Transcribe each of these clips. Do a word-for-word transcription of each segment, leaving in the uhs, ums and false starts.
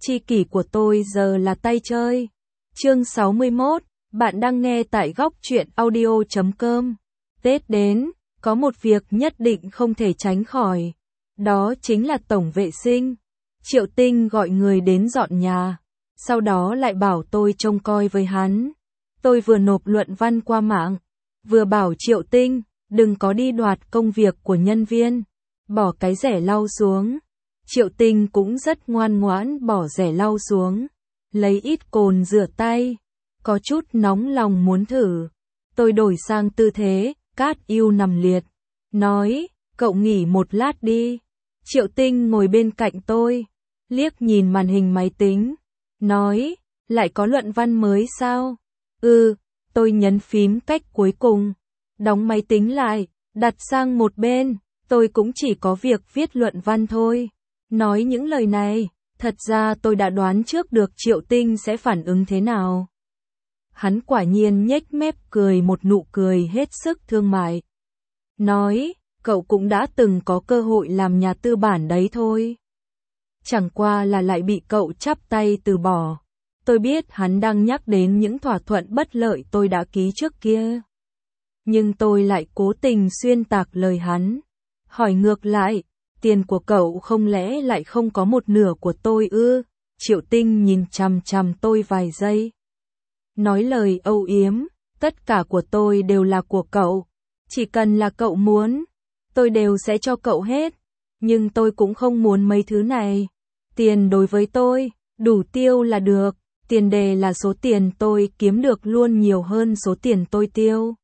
Tri kỷ của tôi giờ là tay chơi. Chương sáu mươi mốt, bạn đang nghe tại góc truyện audio chấm com. Tết đến, có một việc nhất định không thể tránh khỏi. Đó chính là tổng vệ sinh. Triệu Tinh gọi người đến dọn nhà. Sau đó lại bảo tôi trông coi với hắn. Tôi vừa nộp luận văn qua mạng, vừa bảo Triệu Tinh, đừng có đi đoạt công việc của nhân viên. Bỏ cái rẻ lau xuống. Triệu Tinh cũng rất ngoan ngoãn bỏ rẻ lau xuống. Lấy ít cồn rửa tay. Có chút nóng lòng muốn thử. Tôi đổi sang tư thế, cát yêu nằm liệt. Nói, cậu nghỉ một lát đi. Triệu Tinh ngồi bên cạnh tôi. Liếc nhìn màn hình máy tính. Nói, lại có luận văn mới sao? Ừ, tôi nhấn phím cách cuối cùng. Đóng máy tính lại, đặt sang một bên. Tôi cũng chỉ có việc viết luận văn thôi. Nói những lời này, thật ra tôi đã đoán trước được Triệu Tinh sẽ phản ứng thế nào. Hắn quả nhiên nhếch mép cười một nụ cười hết sức thương mại. Nói, cậu cũng đã từng có cơ hội làm nhà tư bản đấy thôi. Chẳng qua là lại bị cậu chắp tay từ bỏ. Tôi biết hắn đang nhắc đến những thỏa thuận bất lợi tôi đã ký trước kia. Nhưng tôi lại cố tình xuyên tạc lời hắn. Hỏi ngược lại, tiền của cậu không lẽ lại không có một nửa của tôi ư? Triệu Tinh nhìn chằm chằm tôi vài giây. Nói lời âu yếm, tất cả của tôi đều là của cậu. Chỉ cần là cậu muốn, tôi đều sẽ cho cậu hết. Nhưng tôi cũng không muốn mấy thứ này. Tiền đối với tôi, đủ tiêu là được. Tiền đề là số tiền tôi kiếm được luôn nhiều hơn số tiền tôi tiêu.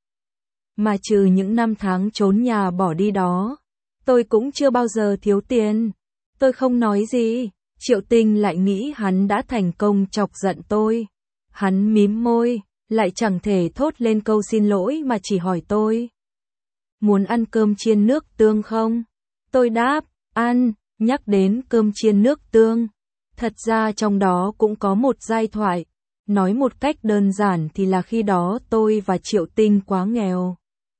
Mà trừ những năm tháng trốn nhà bỏ đi đó, tôi cũng chưa bao giờ thiếu tiền. Tôi không nói gì, Triệu Tinh lại nghĩ hắn đã thành công chọc giận tôi. Hắn mím môi, lại chẳng thể thốt lên câu xin lỗi mà chỉ hỏi tôi. Muốn ăn cơm chiên nước tương không? Tôi đáp, ăn. Nhắc đến cơm chiên nước tương, thật ra trong đó cũng có một giai thoại. Nói một cách đơn giản thì là khi đó tôi và Triệu Tinh quá nghèo.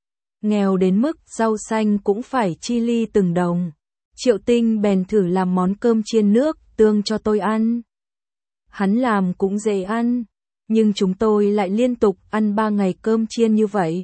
Nghèo đến mức rau xanh cũng phải chi ly từng đồng. Triệu Tinh bèn thử làm món cơm chiên nước tương cho tôi ăn. Hắn làm cũng dễ ăn, nhưng chúng tôi lại liên tục ăn ba ngày cơm chiên như vậy.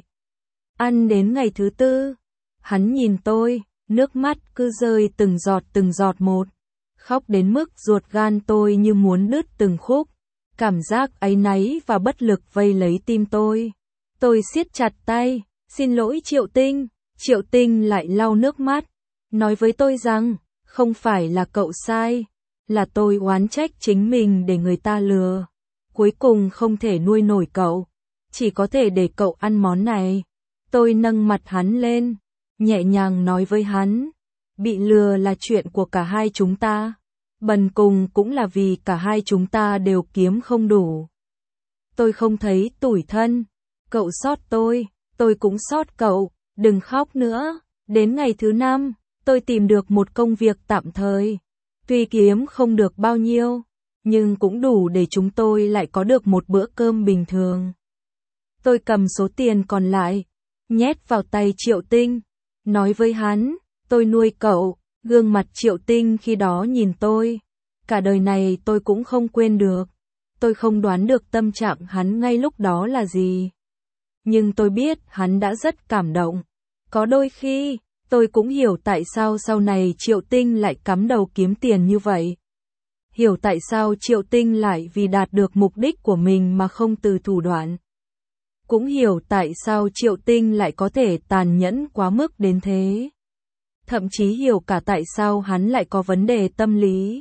Ăn đến ngày thứ tư, hắn nhìn tôi, nước mắt cứ rơi từng giọt từng giọt một. Khóc đến mức ruột gan tôi như muốn đứt từng khúc. Cảm giác áy náy và bất lực vây lấy tim tôi. Tôi siết chặt tay, xin lỗi Triệu Tinh. Triệu Tinh lại lau nước mắt, nói với tôi rằng, không phải là cậu sai, là tôi oán trách chính mình để người ta lừa. Cuối cùng không thể nuôi nổi cậu, chỉ có thể để cậu ăn món này. Tôi nâng mặt hắn lên, nhẹ nhàng nói với hắn, bị lừa là chuyện của cả hai chúng ta. Bần cùng cũng là vì cả hai chúng ta đều kiếm không đủ. Tôi không thấy tủi thân, cậu xót tôi, tôi cũng xót cậu, đừng khóc nữa. Đến ngày thứ năm, tôi tìm được một công việc tạm thời. Tuy kiếm không được bao nhiêu, nhưng cũng đủ để chúng tôi lại có được một bữa cơm bình thường. Tôi cầm số tiền còn lại, nhét vào tay Triệu Tinh, nói với hắn, tôi nuôi cậu. Gương mặt Triệu Tinh khi đó nhìn tôi, cả đời này tôi cũng không quên được. Tôi không đoán được tâm trạng hắn ngay lúc đó là gì, nhưng tôi biết hắn đã rất cảm động. Có đôi khi, tôi cũng hiểu tại sao sau này Triệu Tinh lại cắm đầu kiếm tiền như vậy. Hiểu tại sao Triệu Tinh lại vì đạt được mục đích của mình mà không từ thủ đoạn. Cũng hiểu tại sao Triệu Tinh lại có thể tàn nhẫn quá mức đến thế. Thậm chí hiểu cả tại sao hắn lại có vấn đề tâm lý.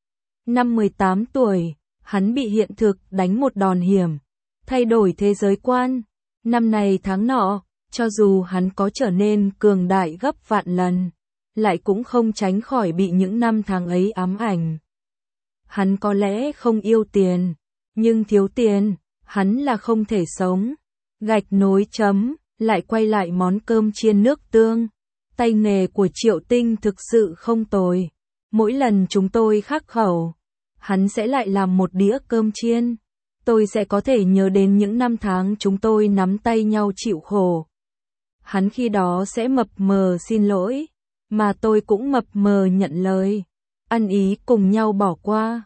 Năm mười tám tuổi, hắn bị hiện thực đánh một đòn hiểm, thay đổi thế giới quan. Năm này tháng nọ, cho dù hắn có trở nên cường đại gấp vạn lần, lại cũng không tránh khỏi bị những năm tháng ấy ám ảnh. Hắn có lẽ không yêu tiền, nhưng thiếu tiền, hắn là không thể sống. Gạch nối chấm, lại quay lại món cơm chiên nước tương. Tay nghề của Triệu Tinh thực sự không tồi. Mỗi lần chúng tôi khắc khẩu, hắn sẽ lại làm một đĩa cơm chiên. Tôi sẽ có thể nhớ đến những năm tháng chúng tôi nắm tay nhau chịu khổ. Hắn khi đó sẽ mập mờ xin lỗi, mà tôi cũng mập mờ nhận lời. Ăn ý cùng nhau bỏ qua.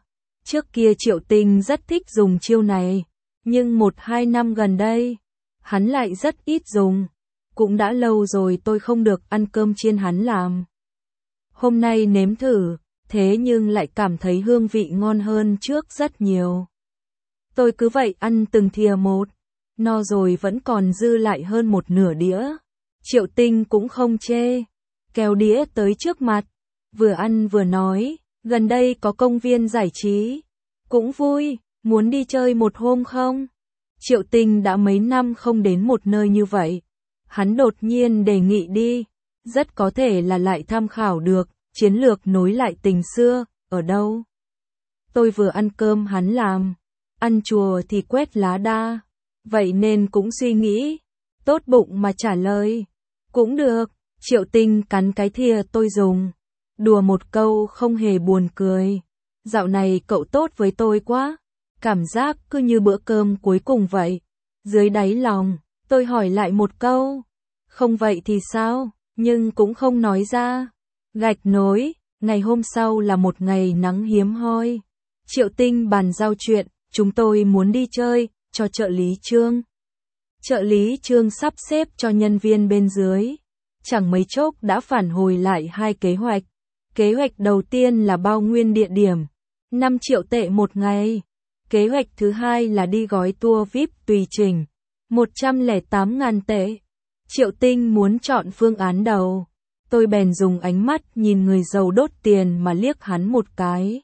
Trước kia Triệu Tinh rất thích dùng chiêu này, nhưng một hai năm gần đây, hắn lại rất ít dùng. Cũng đã lâu rồi tôi không được ăn cơm chiên hắn làm. Hôm nay nếm thử, thế nhưng lại cảm thấy hương vị ngon hơn trước rất nhiều. Tôi cứ vậy ăn từng thìa một, no rồi vẫn còn dư lại hơn một nửa đĩa. Triệu Tinh cũng không chê, kéo đĩa tới trước mặt, vừa ăn vừa nói, gần đây có công viên giải trí, cũng vui, muốn đi chơi một hôm không? Triệu Tinh đã mấy năm không đến một nơi như vậy, hắn đột nhiên đề nghị đi, rất có thể là lại tham khảo được, chiến lược nối lại tình xưa, ở đâu? Tôi vừa ăn cơm hắn làm, ăn chùa thì quét lá đa, vậy nên cũng suy nghĩ, tốt bụng mà trả lời, cũng được. Triệu Tinh cắn cái thìa tôi dùng, đùa một câu không hề buồn cười, dạo này cậu tốt với tôi quá, cảm giác cứ như bữa cơm cuối cùng vậy. Dưới đáy lòng, tôi hỏi lại một câu, không vậy thì sao, nhưng cũng không nói ra. Gạch nối, ngày hôm sau là một ngày nắng hiếm hoi. Triệu Tinh bàn giao chuyện, chúng tôi muốn đi chơi, cho trợ lý Trương. Trợ lý Trương sắp xếp cho nhân viên bên dưới. Chẳng mấy chốc đã phản hồi lại hai kế hoạch. Kế hoạch đầu tiên là bao nguyên địa điểm, năm triệu tệ một ngày. Kế hoạch thứ hai là đi gói tour vi ai pi tùy chỉnh, một trăm lẻ tám ngàn tệ. Triệu Tinh muốn chọn phương án đầu. Tôi bèn dùng ánh mắt nhìn người giàu đốt tiền mà liếc hắn một cái.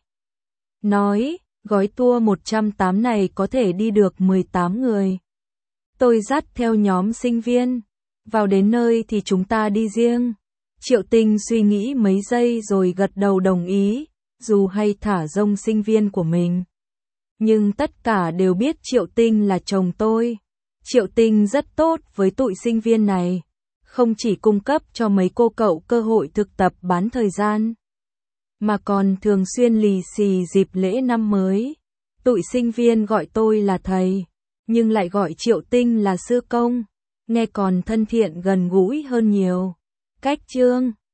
Nói, gói tour một trăm tám này có thể đi được mười tám người. Tôi dắt theo nhóm sinh viên. Vào đến nơi thì chúng ta đi riêng. Triệu Tinh suy nghĩ mấy giây rồi gật đầu đồng ý, dù hay thả rông sinh viên của mình. Nhưng tất cả đều biết Triệu Tinh là chồng tôi. Triệu Tinh rất tốt với tụi sinh viên này, không chỉ cung cấp cho mấy cô cậu cơ hội thực tập bán thời gian, mà còn thường xuyên lì xì dịp lễ năm mới. Tụi sinh viên gọi tôi là thầy, nhưng lại gọi Triệu Tinh là sư công, nghe còn thân thiện gần gũi hơn nhiều. Cách Trương